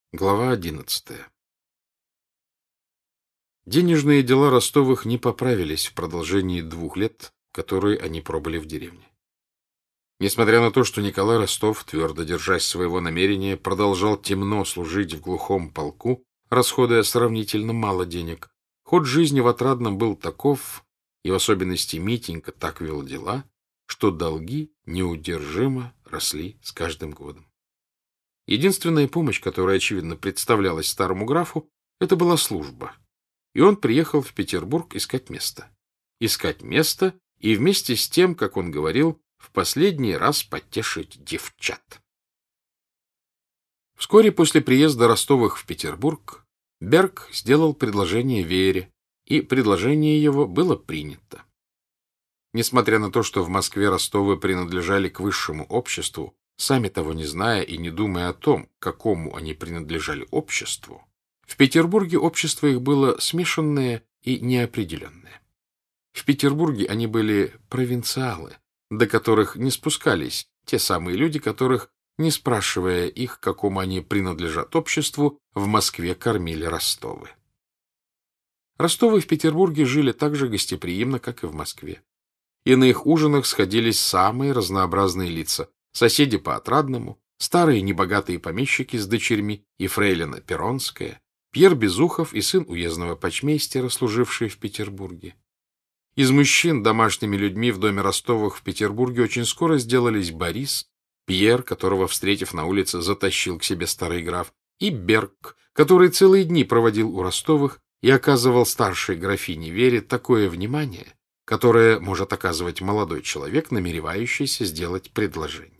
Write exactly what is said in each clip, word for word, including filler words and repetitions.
Глава одиннадцатая. Денежные дела Ростовых не поправились в продолжении двух лет, которые они пробыли в деревне. Несмотря на то, что Николай Ростов, твердо держась своего намерения, продолжал темно служить в глухом полку, расходуя сравнительно мало денег, ход жизни в Отрадном был таков, и в особенности Митенька так вел дела, что долги неудержимо росли с каждым годом. Единственная помощь, которая, очевидно, представлялась старому графу, это была служба. И он приехал в Петербург искать место. Искать место и вместе с тем, как он говорил, в последний раз потешить девчат. Вскоре после приезда Ростовых в Петербург Берг сделал предложение Вере, и предложение его было принято. Несмотря на то, что в Москве Ростовы принадлежали к высшему обществу, сами того не зная и не думая о том, к какому они принадлежали обществу, в Петербурге общество их было смешанное и неопределенное. В Петербурге они были провинциалы, до которых не спускались те самые люди, которых, не спрашивая их, к какому они принадлежат обществу, в Москве кормили Ростовы. Ростовы в Петербурге жили так же гостеприимно, как и в Москве. И на их ужинах сходились самые разнообразные лица: соседи по Отрадному, старые небогатые помещики с дочерьми и фрейлина Перронская, Пьер Безухов и сын уездного почмейстера, служившие в Петербурге. Из мужчин домашними людьми в доме Ростовых в Петербурге очень скоро сделались Борис, Пьер, которого, встретив на улице, затащил к себе старый граф, и Берг, который целые дни проводил у Ростовых и оказывал старшей графине Вере такое внимание, которое может оказывать молодой человек, намеревающийся сделать предложение.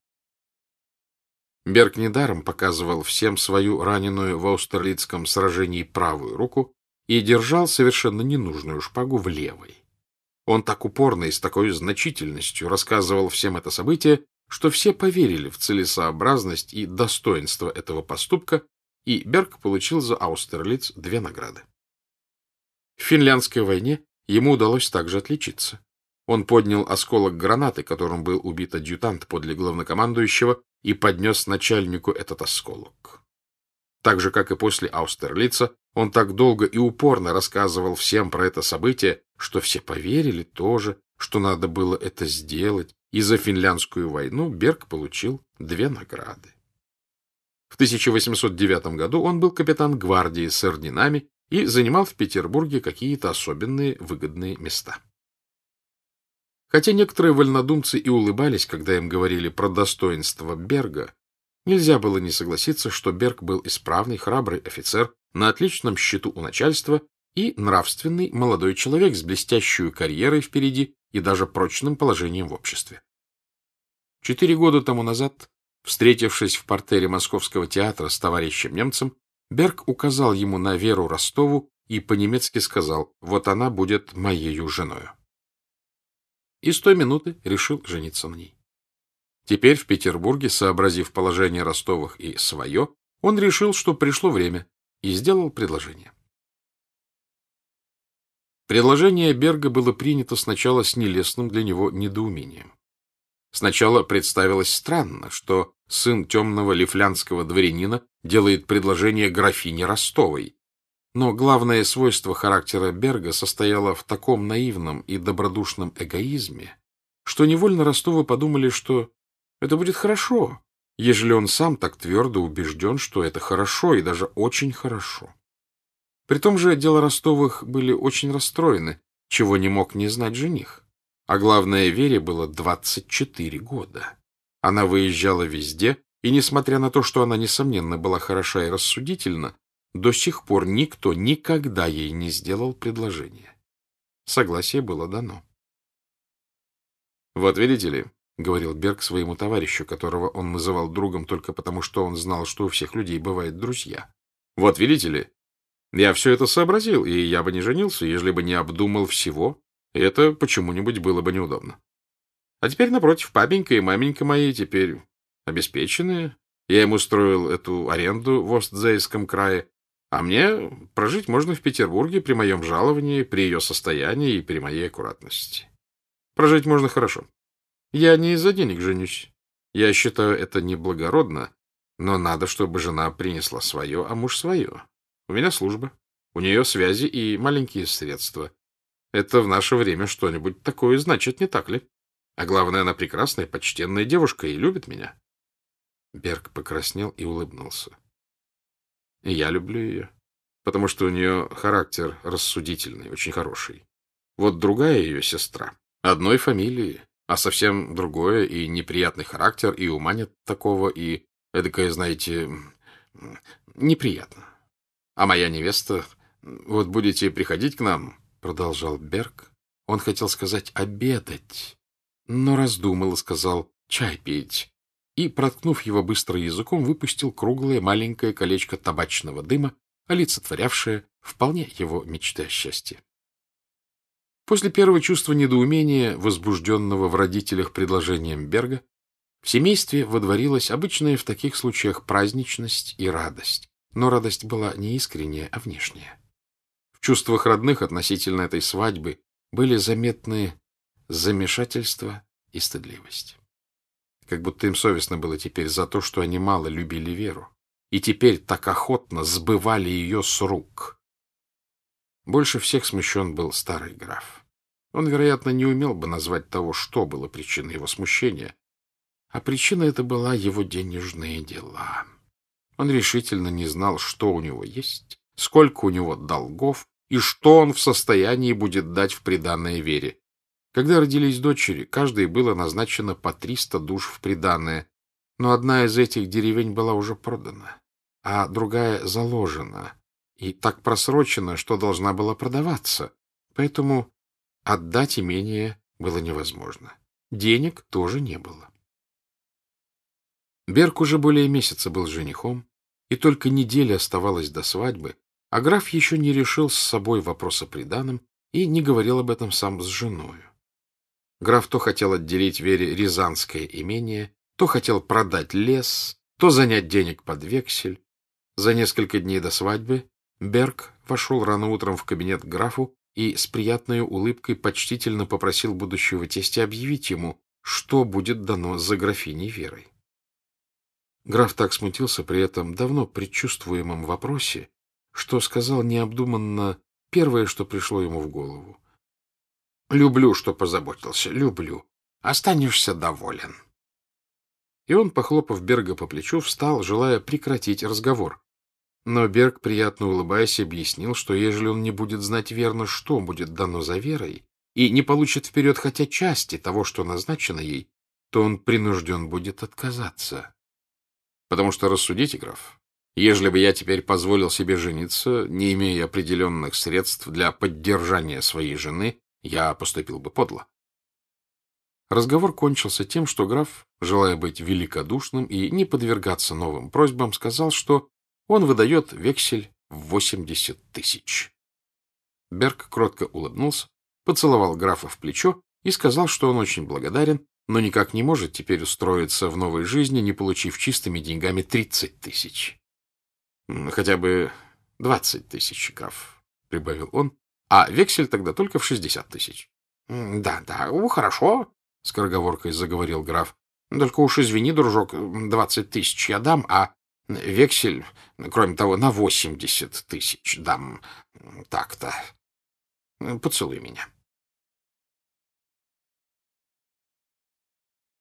Берг недаром показывал всем свою раненую в Аустерлицком сражении правую руку и держал совершенно ненужную шпагу в левой. Он так упорно и с такой значительностью рассказывал всем это событие, что все поверили в целесообразность и достоинство этого поступка, и Берг получил за Аустерлиц две награды. В Финляндской войне ему удалось также отличиться. Он поднял осколок гранаты, которым был убит адъютант подле главнокомандующего, и поднес начальнику этот осколок. Так же, как и после Аустерлица, он так долго и упорно рассказывал всем про это событие, что все поверили тоже, что надо было это сделать, и за Финляндскую войну Берг получил две награды. В тысяча восемьсот девятом году он был капитан гвардии с орденами и занимал в Петербурге какие-то особенные выгодные места. Хотя некоторые вольнодумцы и улыбались, когда им говорили про достоинство Берга, нельзя было не согласиться, что Берг был исправный, храбрый офицер, на отличном счету у начальства и нравственный молодой человек с блестящей карьерой впереди и даже прочным положением в обществе. Четыре года тому назад, встретившись в партере Московского театра с товарищем немцем, Берг указал ему на Веру Ростову и по-немецки сказал: «Вот она будет моею женою». И с той минуты решил жениться на ней. Теперь в Петербурге, сообразив положение Ростовых и свое, он решил, что пришло время, и сделал предложение. Предложение Берга было принято сначала с нелестным для него недоумением. Сначала представилось странно, что сын темного лифлянского дворянина делает предложение графине Ростовой. Но главное свойство характера Берга состояло в таком наивном и добродушном эгоизме, что невольно Ростовы подумали, что это будет хорошо, ежели он сам так твердо убежден, что это хорошо и даже очень хорошо. При том же дела Ростовых были очень расстроены, чего не мог не знать жених. А главное, Вере было двадцать четыре года. Она выезжала везде, и, несмотря на то, что она, несомненно, была хороша и рассудительна, до сих пор никто никогда ей не сделал предложение. Согласие было дано. «Вот видите ли, — говорил Берг своему товарищу, которого он называл другом только потому, что он знал, что у всех людей бывают друзья. — Вот видите ли, я все это сообразил, и я бы не женился, ежели бы не обдумал всего, и это почему-нибудь было бы неудобно. А теперь, напротив, папенька и маменька мои теперь обеспеченные. Я им устроил эту аренду в Остзейском крае, а мне прожить можно в Петербурге при моем жаловании, при ее состоянии и при моей аккуратности. Прожить можно хорошо. Я не из-за денег женюсь. Я считаю это неблагородно, Но надо, чтобы жена принесла свое, а муж свое. У меня служба, у нее связи и маленькие средства. Это в наше время что-нибудь такое значит, не так ли? А главное, она прекрасная, почтенная девушка и любит меня. Берг покраснел и улыбнулся. И я люблю ее, потому что у нее характер рассудительный, очень хороший. Вот другая ее сестра, одной фамилии, а совсем другое и неприятный характер, и ума нет такого, и эдакое, знаете, неприятно. А моя невеста, вот будете приходить к нам, продолжал Берг. Он хотел сказать «обедать», но раздумал и сказал «чай пить», и, проткнув его быстро языком, выпустил круглое маленькое колечко табачного дыма, олицетворявшее вполне его мечты о счастье. После первого чувства недоумения, возбужденного в родителях предложением Берга, в семействе водворилась обычная в таких случаях праздничность и радость, но радость была не искренняя, а внешняя. В чувствах родных относительно этой свадьбы были заметны замешательство и стыдливость. Как будто им совестно было теперь за то, что они мало любили Веру, и теперь так охотно сбывали ее с рук. Больше всех смущен был старый граф. Он, вероятно, не умел бы назвать того, что было причиной его смущения, а причина эта была его денежные дела. Он решительно не знал, что у него есть, сколько у него долгов и что он в состоянии будет дать в приданое Вере. Когда родились дочери, каждой было назначено по триста душ в приданое, но одна из этих деревень была уже продана, а другая заложена и так просрочена, что должна была продаваться, поэтому отдать имение было невозможно. Денег тоже не было. Берг уже более месяца был женихом, и только неделя оставалась до свадьбы, а граф еще не решил с собой вопрос о приданом и не говорил об этом сам с женою. Граф то хотел отделить Вере рязанское имение, то хотел продать лес, то занять денег под вексель. За несколько дней до свадьбы Берг вошел рано утром в кабинет к графу и с приятной улыбкой почтительно попросил будущего тестя объявить ему, что будет дано за графиней Верой. Граф так смутился при этом давно предчувствуемом вопросе, что сказал необдуманно первое, что пришло ему в голову. «Люблю, что позаботился, люблю. Останешься доволен». И он, похлопав Берга по плечу, встал, желая прекратить разговор. Но Берг, приятно улыбаясь, объяснил, что ежели он не будет знать верно, что будет дано за Верой, и не получит вперед хотя части того, что назначено ей, то он принужден будет отказаться. Потому что, рассудите, граф, ежели бы я теперь позволил себе жениться, не имея определенных средств для поддержания своей жены, я поступил бы подло. Разговор кончился тем, что граф, желая быть великодушным и не подвергаться новым просьбам, сказал, что он выдает вексель в восемьдесят тысяч. Берг кротко улыбнулся, поцеловал графа в плечо и сказал, что он очень благодарен, но никак не может теперь устроиться в новой жизни, не получив чистыми деньгами тридцать тысяч. — Хотя бы двадцать тысяч, граф, — прибавил он, — а вексель тогда только в шестьдесят тысяч. — Да, да, ну, хорошо, — скороговоркой заговорил граф. — Только уж извини, дружок, двадцать тысяч я дам, а вексель, кроме того, на восемьдесят тысяч дам. Так-то. Поцелуй меня.